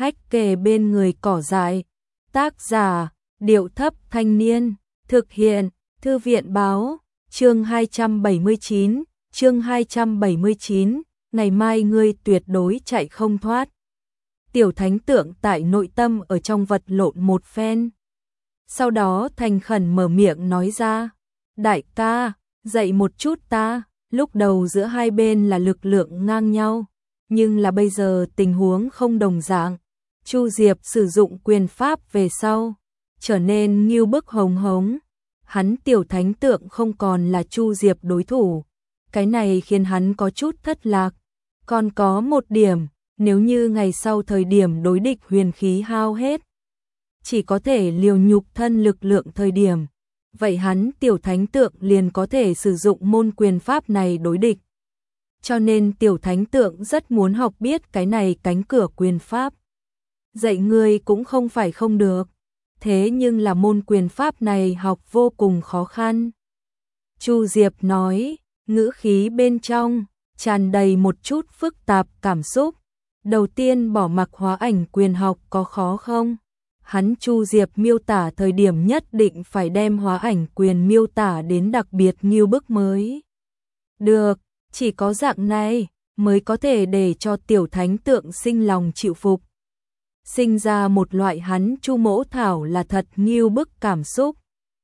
hách kề bên người cỏ dại. Tác giả, Điệu Thấp Thanh Niên. Thực hiện, Thư viện Báo. Chương 279, chương 279, ngày mai ngươi tuyệt đối chạy không thoát. Tiểu Thánh Tượng tại nội tâm ở trong vật lộn một phen. Sau đó thành khẩn mở miệng nói ra, đại ca, dạy một chút ta. Lúc đầu giữa hai bên là lực lượng ngang nhau, nhưng là bây giờ tình huống không đồng dạng. Chu Diệp sử dụng quyền pháp về sau, trở nên nghiêu bức hống hống. Hắn Tiểu Thánh Tượng không còn là Chu Diệp đối thủ. Cái này khiến hắn có chút thất lạc. Còn có một điểm, nếu như ngày sau thời điểm đối địch huyền khí hao hết, chỉ có thể liều nhục thân lực lượng thời điểm, vậy hắn Tiểu Thánh Tượng liền có thể sử dụng môn quyền pháp này đối địch. Cho nên Tiểu Thánh Tượng rất muốn học biết cái này cánh cửa quyền pháp. Dạy ngươi cũng không phải không được, thế nhưng là môn quyền pháp này học vô cùng khó khăn. Chu Diệp nói, ngữ khí bên trong tràn đầy một chút phức tạp cảm xúc. Đầu tiên bỏ mặc hóa ảnh quyền học có khó không? Hắn Chu Diệp miêu tả thời điểm nhất định phải đem hóa ảnh quyền miêu tả đến đặc biệt nghiêu bức mới được, chỉ có dạng này mới có thể để cho Tiểu Thánh Tượng sinh lòng chịu phục. Sinh ra một loại hắn Chu Mỗ Thảo là thật nghiêu bức cảm xúc.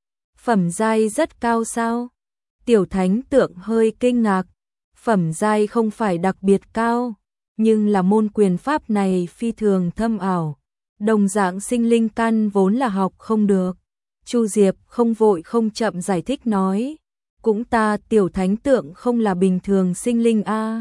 Phẩm giai rất cao sao? Tiểu Thánh Tượng hơi kinh ngạc. Phẩm giai không phải đặc biệt cao, nhưng là môn quyền pháp này phi thường thâm ảo. Đồng dạng sinh linh căn vốn là học không được. Chu Diệp không vội không chậm giải thích nói, cũng ta Tiểu Thánh Tượng không là bình thường sinh linh a.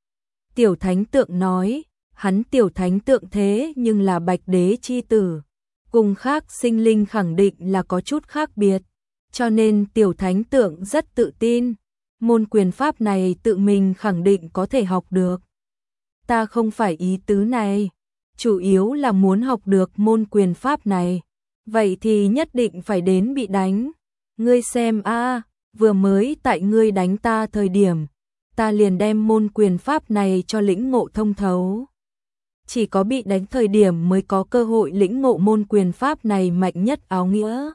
Tiểu Thánh Tượng nói, hắn Tiểu Thánh Tượng thế nhưng là Bạch Đế chi tử, cùng khác sinh linh khẳng định là có chút khác biệt, cho nên Tiểu Thánh Tượng rất tự tin, môn quyền pháp này tự mình khẳng định có thể học được. Ta không phải ý tứ này, chủ yếu là muốn học được môn quyền pháp này, vậy thì nhất định phải đến bị đánh. Ngươi xem a, vừa mới tại ngươi đánh ta thời điểm, ta liền đem môn quyền pháp này cho lĩnh ngộ thông thấu. Chỉ có bị đánh thời điểm mới có cơ hội lĩnh ngộ môn quyền pháp này mạnh nhất áo nghĩa.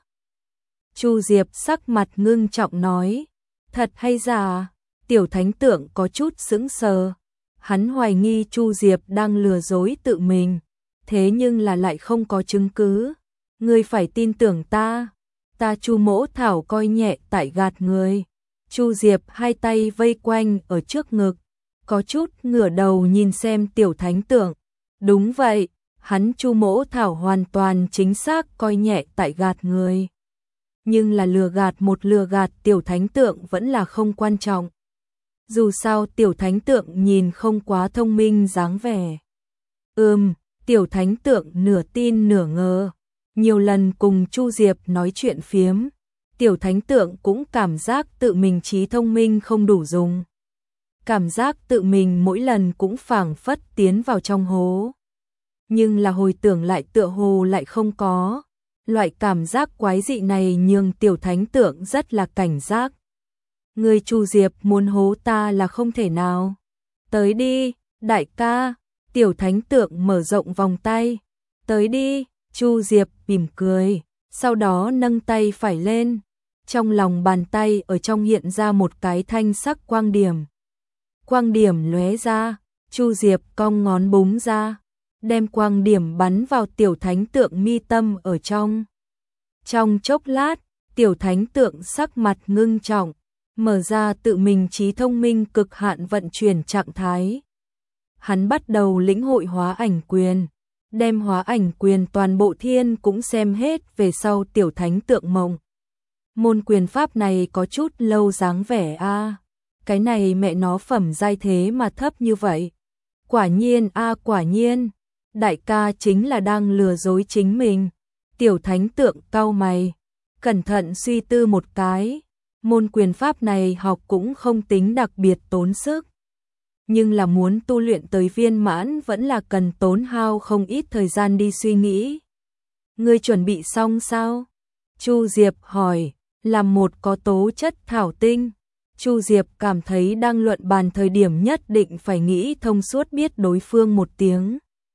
Chu Diệp sắc mặt ngưng trọng nói, thật hay giả? Tiểu Thánh Tượng có chút sững sờ. Hắn hoài nghi Chu Diệp đang lừa dối tự mình, thế nhưng là lại không có chứng cứ. Ngươi phải tin tưởng ta, ta Chu Mỗ Thảo coi nhẹ tại gạt người. Chu Diệp hai tay vây quanh ở trước ngực, có chút ngửa đầu nhìn xem Tiểu Thánh Tượng. Đúng vậy, hắn Chu Mỗ Thảo hoàn toàn chính xác coi nhẹ tại gạt người. Nhưng là lừa gạt Tiểu Thánh Tượng vẫn là không quan trọng. Dù sao Tiểu Thánh Tượng nhìn không quá thông minh dáng vẻ. Tiểu Thánh Tượng nửa tin nửa ngờ. Nhiều lần cùng Chu Diệp nói chuyện phiếm, Tiểu Thánh Tượng cũng cảm giác tự mình trí thông minh không đủ dùng. Cảm giác tự mình mỗi lần cũng phảng phất tiến vào trong hố. Nhưng là hồi tưởng lại tựa hồ lại không có. Loại cảm giác quái dị này nhường Tiểu Thánh Tượng rất là cảnh giác. Người Chu Diệp muốn hố ta là không thể nào. Tới đi, đại ca. Tiểu Thánh Tượng mở rộng vòng tay. Tới đi, Chu Diệp mỉm cười. Sau đó nâng tay phải lên. Trong lòng bàn tay ở trong hiện ra một cái thanh sắc quang điểm. Quang điểm lóe ra, Chu Diệp cong ngón búng ra, đem quang điểm bắn vào Tiểu Thánh Tượng mi tâm ở trong. Trong chốc lát, Tiểu Thánh Tượng sắc mặt ngưng trọng, mở ra tự mình trí thông minh cực hạn vận chuyển trạng thái. Hắn bắt đầu lĩnh hội hóa ảnh quyền, đem hóa ảnh quyền toàn bộ thiên cũng xem hết về sau Tiểu Thánh Tượng mộng. Môn quyền pháp này có chút lâu dáng vẻ a. Cái này mẹ nó phẩm giai thế mà thấp như vậy. Quả nhiên a, quả nhiên. Đại ca chính là đang lừa dối chính mình. Tiểu Thánh Tượng cau mày, cẩn thận suy tư một cái. Môn quyền pháp này học cũng không tính đặc biệt tốn sức. Nhưng là muốn tu luyện tới viên mãn vẫn là cần tốn hao không ít thời gian đi suy nghĩ. Ngươi chuẩn bị xong sao? Chu Diệp hỏi, làm một có tố chất thảo tinh. Chu Diệp cảm thấy đang luận bàn thời điểm nhất định phải nghĩ thông suốt biết đối phương một tiếng.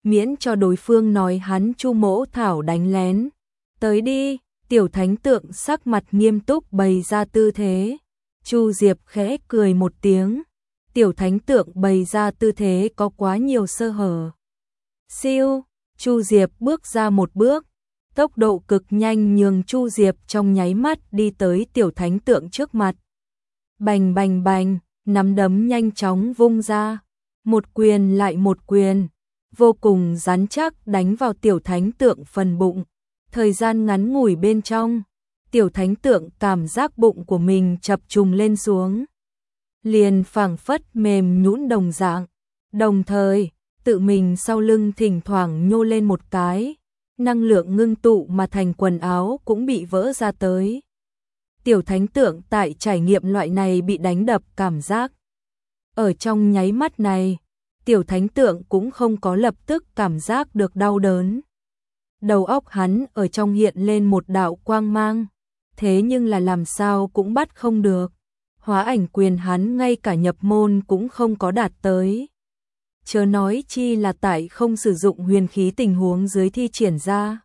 miễn cho đối phương nói hắn Chu Mỗ Thảo đánh lén. Tới đi, tiểu thánh tượng sắc mặt nghiêm túc bày ra tư thế. Chu Diệp khẽ cười một tiếng. Tiểu thánh tượng bày ra tư thế có quá nhiều sơ hở. Siêu, Chu Diệp bước ra một bước, tốc độ cực nhanh nhường Chu Diệp trong nháy mắt đi tới tiểu thánh tượng trước mặt. Bành bành bành, nắm đấm nhanh chóng vung ra, một quyền lại một quyền, vô cùng rắn chắc đánh vào tiểu thánh tượng phần bụng. Thời gian ngắn ngủi bên trong, tiểu thánh tượng cảm giác bụng của mình chập trùng lên xuống, liền phảng phất mềm nhũn đồng dạng, đồng thời tự mình sau lưng thỉnh thoảng nhô lên một cái, năng lượng ngưng tụ mà thành quần áo cũng bị vỡ ra tới. Tiểu thánh tượng tại trải nghiệm loại này bị đánh đập cảm giác. Ở trong nháy mắt này, tiểu thánh tượng cũng không có lập tức cảm giác được đau đớn. Đầu óc hắn ở trong hiện lên một đạo quang mang, thế nhưng là làm sao cũng bắt không được. Hóa ảnh quyền hắn ngay cả nhập môn cũng không có đạt tới. Chớ nói chi là tại không sử dụng huyền khí tình huống dưới thi triển ra.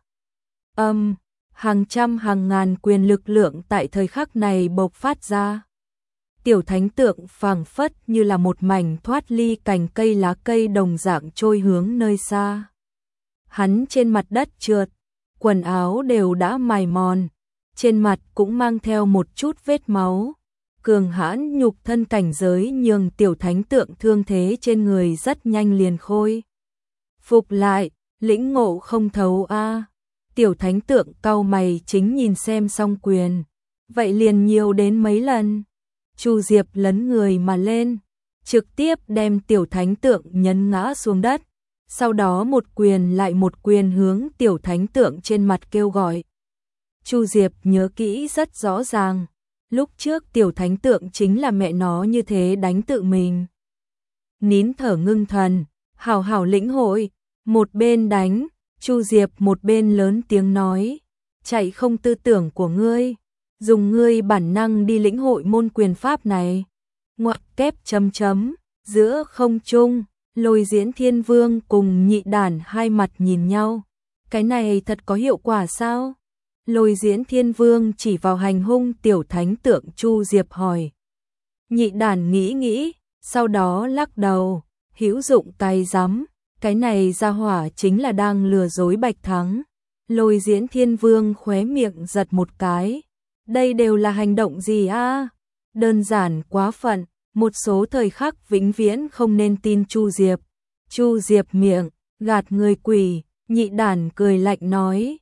Hàng trăm hàng ngàn quyền lực lượng tại thời khắc này bộc phát ra. Tiểu thánh tượng phảng phất như là một mảnh thoát ly cành cây lá cây đồng dạng trôi hướng nơi xa. Hắn trên mặt đất trượt, quần áo đều đã mài mòn, trên mặt cũng mang theo một chút vết máu. Cường hãn nhục thân cảnh giới nhường tiểu thánh tượng thương thế trên người rất nhanh liền khôi phục lại, lĩnh ngộ không thấu a. Tiểu thánh tượng cau mày chính nhìn xem xong quyền, vậy liền nhiều đến mấy lần. Chu Diệp lấn người mà lên, trực tiếp đem tiểu thánh tượng nhấn ngã xuống đất, sau đó một quyền lại một quyền hướng tiểu thánh tượng trên mặt kêu gọi. Chu Diệp nhớ kỹ rất rõ ràng, lúc trước tiểu thánh tượng chính là mẹ nó như thế đánh tự mình. Nín thở ngưng thần, hào hào lĩnh hội, một bên đánh, Chu Diệp một bên lớn tiếng nói, chạy không tư tưởng của ngươi, dùng ngươi bản năng đi lĩnh hội môn quyền pháp này. Ngoặc kép chấm chấm, giữa không trung, Lôi Diễn Thiên Vương cùng Nhị Đản hai mặt nhìn nhau. Cái này thật có hiệu quả sao? Lôi Diễn Thiên Vương chỉ vào hành hung tiểu thánh tượng Chu Diệp hỏi. Nhị Đản nghĩ nghĩ, sau đó lắc đầu, hữu dụng cái rắm, cái này ra hỏa chính là đang lừa dối Bạch Thắng. Lôi Diễn Thiên Vương khóe miệng giật một cái. Đây đều là hành động gì a? Đơn giản quá phận, một số thời khắc vĩnh viễn không nên tin Chu Diệp. Chu Diệp miệng, gạt người quỷ, Nhị Đản cười lạnh nói.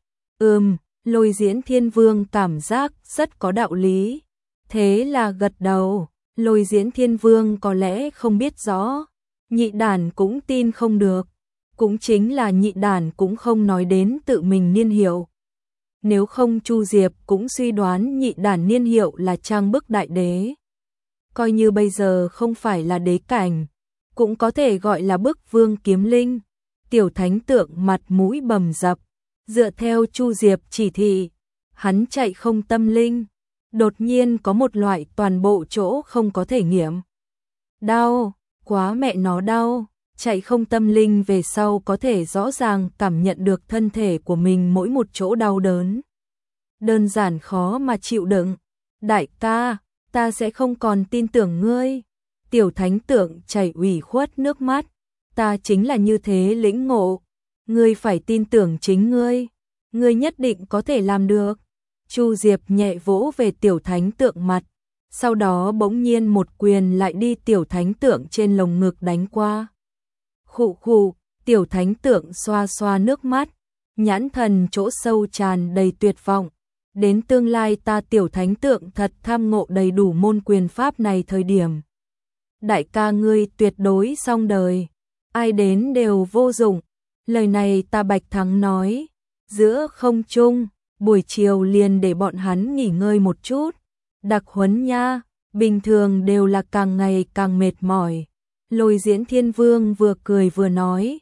Lôi Diễn Thiên Vương cảm giác rất có đạo lý. Thế là gật đầu, Lôi Diễn Thiên Vương có lẽ không biết rõ. Nhị Đản cũng tin không được. Cũng chính là Nhị Đản cũng không nói đến tự mình niên hiệu. Nếu không Chu Diệp cũng suy đoán Nhị Đản niên hiệu là Trang Bức Đại Đế. Coi như bây giờ không phải là đế cảnh, cũng có thể gọi là Bức Vương Kiếm Linh. Tiểu thánh tượng mặt mũi bầm dập, dựa theo Chu Diệp chỉ thị, hắn chạy không tâm linh, đột nhiên có một loại toàn bộ chỗ không có thể nghiệm. Đau, quá mẹ nó đau, chạy không tâm linh về sau có thể rõ ràng cảm nhận được thân thể của mình mỗi một chỗ đau đớn. Đơn giản khó mà chịu đựng. Đại ca, ta sẽ không còn tin tưởng ngươi. Tiểu thánh tượng chảy ủy khuất nước mắt. Ta chính là như thế lĩnh ngộ. Ngươi phải tin tưởng chính ngươi. Ngươi nhất định có thể làm được. Chu Diệp nhẹ vỗ về tiểu thánh tượng mặt. Sau đó bỗng nhiên một quyền lại đi tiểu thánh tượng trên lồng ngực đánh qua. Khụ khụ, tiểu thánh tượng xoa xoa nước mắt. Nhãn thần chỗ sâu tràn đầy tuyệt vọng. Đến tương lai ta tiểu thánh tượng thật tham ngộ đầy đủ môn quyền pháp này thời điểm. Đại ca ngươi tuyệt đối xong đời. Ai đến đều vô dụng. Lời này ta Bạch Thắng nói. Giữa không trung, buổi chiều liền để bọn hắn nghỉ ngơi một chút. Đặc huấn nha, bình thường đều là càng ngày càng mệt mỏi. Lôi Diễn Thiên Vương vừa cười vừa nói.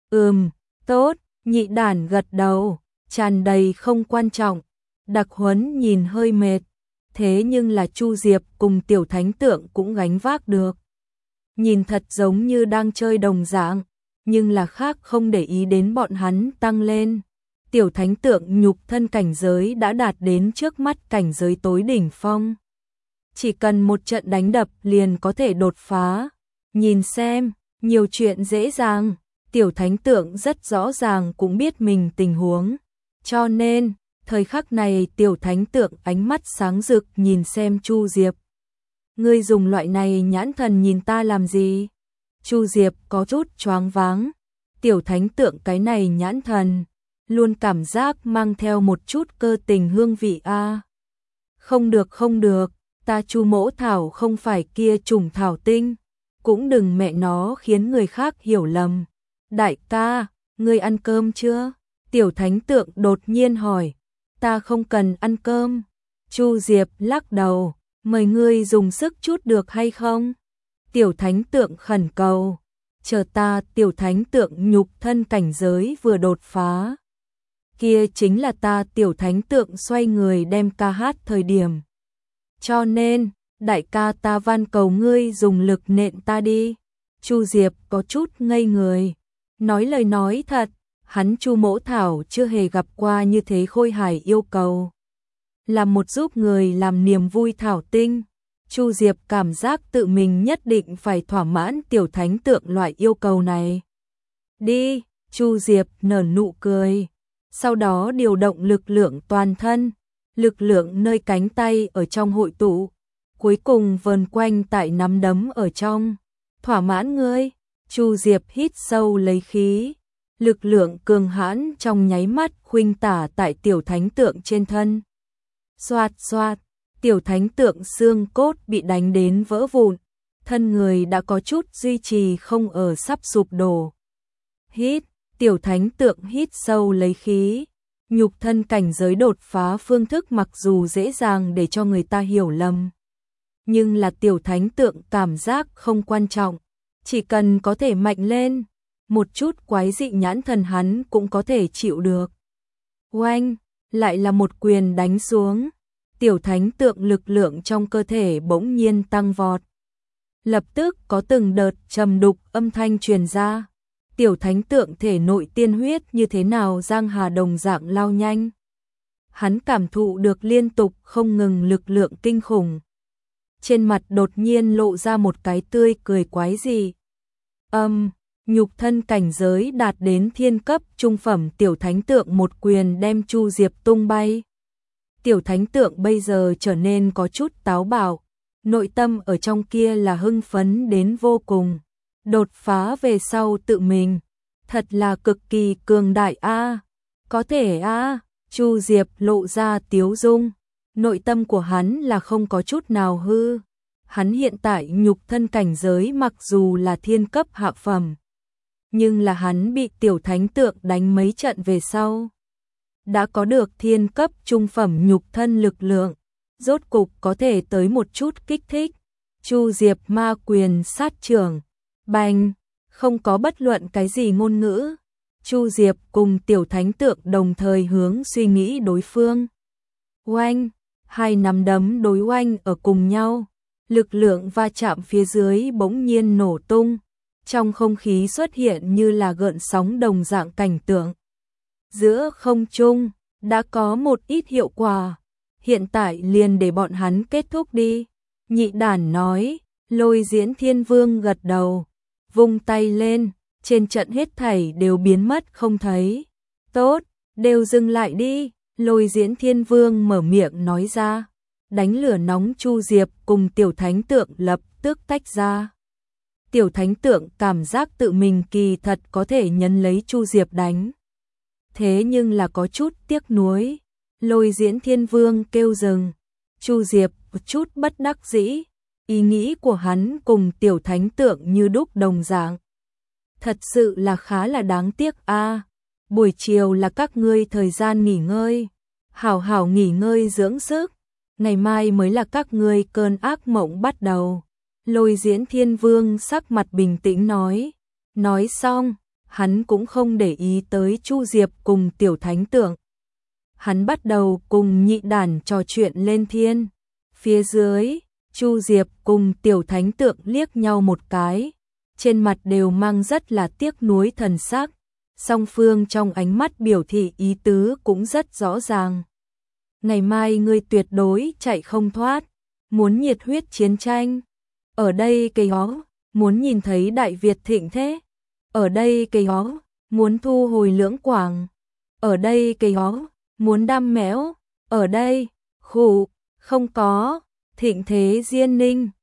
Tốt, Nhị Đản gật đầu, tràn đầy không quan trọng. Đặc huấn nhìn hơi mệt, thế nhưng là Chu Diệp cùng tiểu thánh tượng cũng gánh vác được. Nhìn thật giống như đang chơi đồng dạng, nhưng là khác không để ý đến bọn hắn tăng lên. Tiểu thánh tượng nhục thân cảnh giới đã đạt đến trước mắt cảnh giới tối đỉnh phong. Chỉ cần một trận đánh đập liền có thể đột phá. Nhìn xem, nhiều chuyện dễ dàng, tiểu thánh tượng rất rõ ràng cũng biết mình tình huống. Cho nên, thời khắc này tiểu thánh tượng ánh mắt sáng rực nhìn xem Chu Diệp. Ngươi dùng loại này nhãn thần nhìn ta làm gì? Chu Diệp có chút choáng váng. Tiểu thánh tượng cái này nhãn thần, luôn cảm giác mang theo một chút cơ tình hương vị a. Không được, ta Chu Mỗ Thảo không phải kia trùng thảo tinh, cũng đừng mẹ nó khiến người khác hiểu lầm. Đại ca, ngươi ăn cơm chưa? Tiểu thánh tượng đột nhiên hỏi. Ta không cần ăn cơm. Chu Diệp lắc đầu, mời ngươi dùng sức chút được hay không? Tiểu thánh tượng khẩn cầu. Chờ ta, tiểu thánh tượng nhục thân cảnh giới vừa đột phá. Kia chính là ta tiểu thánh tượng xoay người đem ca hát thời điểm. Cho nên, đại ca ta van cầu ngươi dùng lực nện ta đi. Chu Diệp có chút ngây người. Nói lời nói thật, hắn Chu Mỗ Thảo chưa hề gặp qua như thế khôi hài yêu cầu. Làm một giúp người làm niềm vui thảo tinh. Chu Diệp cảm giác tự mình nhất định phải thỏa mãn tiểu thánh tượng loại yêu cầu này. Đi, Chu Diệp nở nụ cười. Sau đó điều động lực lượng toàn thân, lực lượng nơi cánh tay ở trong hội tụ, cuối cùng vờn quanh tại nắm đấm ở trong. Thỏa mãn ngươi, Chu Diệp hít sâu lấy khí, lực lượng cường hãn trong nháy mắt khuynh tả tại tiểu thánh tượng trên thân. Xoạt xoạt, tiểu thánh tượng xương cốt bị đánh đến vỡ vụn, thân người đã có chút duy trì không ở sắp sụp đổ. Hít, tiểu thánh tượng hít sâu lấy khí. Nhục thân cảnh giới đột phá phương thức mặc dù dễ dàng để cho người ta hiểu lầm, nhưng là tiểu thánh tượng cảm giác không quan trọng, chỉ cần có thể mạnh lên, một chút quái dị nhãn thần hắn cũng có thể chịu được. Oanh, lại là một quyền đánh xuống, tiểu thánh tượng lực lượng trong cơ thể bỗng nhiên tăng vọt. Lập tức có từng đợt trầm đục âm thanh truyền ra. Tiểu thánh tượng thể nội tiên huyết như thế nào giang hà đồng dạng lao nhanh. Hắn cảm thụ được liên tục không ngừng lực lượng kinh khủng. Trên mặt đột nhiên lộ ra một cái tươi cười quái dị. Nhục thân cảnh giới đạt đến thiên cấp trung phẩm tiểu thánh tượng một quyền đem Chu Diệp tung bay. Tiểu thánh tượng bây giờ trở nên có chút táo bạo, nội tâm ở trong kia là hưng phấn đến vô cùng. Đột phá về sau tự mình, thật là cực kỳ cường đại a. Có thể a. Chu Diệp lộ ra tiếu dung, nội tâm của hắn là không có chút nào hư. Hắn hiện tại nhục thân cảnh giới mặc dù là thiên cấp hạ phẩm, nhưng là hắn bị tiểu thánh tượng đánh mấy trận về sau, đã có được thiên cấp trung phẩm nhục thân lực lượng, rốt cục có thể tới một chút kích thích. Chu Diệp ma quyền sát trưởng, bành, không có bất luận cái gì ngôn ngữ. Chu Diệp cùng tiểu thánh tượng đồng thời hướng suy nghĩ đối phương. Oanh, hai nắm đấm đối oanh ở cùng nhau, lực lượng va chạm phía dưới bỗng nhiên nổ tung, trong không khí xuất hiện như là gợn sóng đồng dạng cảnh tượng. Giữa không trung đã có một ít hiệu quả, hiện tại liền để bọn hắn kết thúc đi. Nhị đản nói. Lôi Diễn Thiên Vương gật đầu, vung tay lên, trên trận hết thảy đều biến mất không thấy. Tốt, đều dừng lại đi, Lôi Diễn Thiên Vương mở miệng nói ra. Đánh lửa nóng Chu Diệp cùng tiểu thánh tượng lập tức tách ra. Tiểu thánh tượng cảm giác tự mình kỳ thật có thể nhấn lấy Chu Diệp đánh. Thế nhưng là có chút tiếc nuối. Lôi Diễn Thiên Vương kêu dừng. Chu Diệp một chút bất đắc dĩ. Ý nghĩ của hắn cùng tiểu thánh tượng như đúc đồng dạng. Thật sự là khá là đáng tiếc a. Buổi chiều là các ngươi thời gian nghỉ ngơi. Hảo hảo nghỉ ngơi dưỡng sức. Ngày mai mới là các ngươi cơn ác mộng bắt đầu. Lôi Diễn Thiên Vương sắc mặt bình tĩnh nói. Nói xong, hắn cũng không để ý tới Chu Diệp cùng tiểu thánh tượng. Hắn bắt đầu cùng nhị đản trò chuyện lên thiên. Phía dưới, Chu Diệp cùng tiểu thánh tượng liếc nhau một cái, trên mặt đều mang rất là tiếc nuối thần sắc. Song phương trong ánh mắt biểu thị ý tứ cũng rất rõ ràng. Ngày mai ngươi tuyệt đối chạy không thoát, muốn nhiệt huyết chiến tranh. Ở đây cây ó, muốn nhìn thấy Đại Việt thịnh thế. Ở đây cây ó, muốn thu hồi Lưỡng Quảng. Ở đây cây ó, muốn đam mẽo. Ở đây, khụ, không có, thịnh thế Diên Ninh.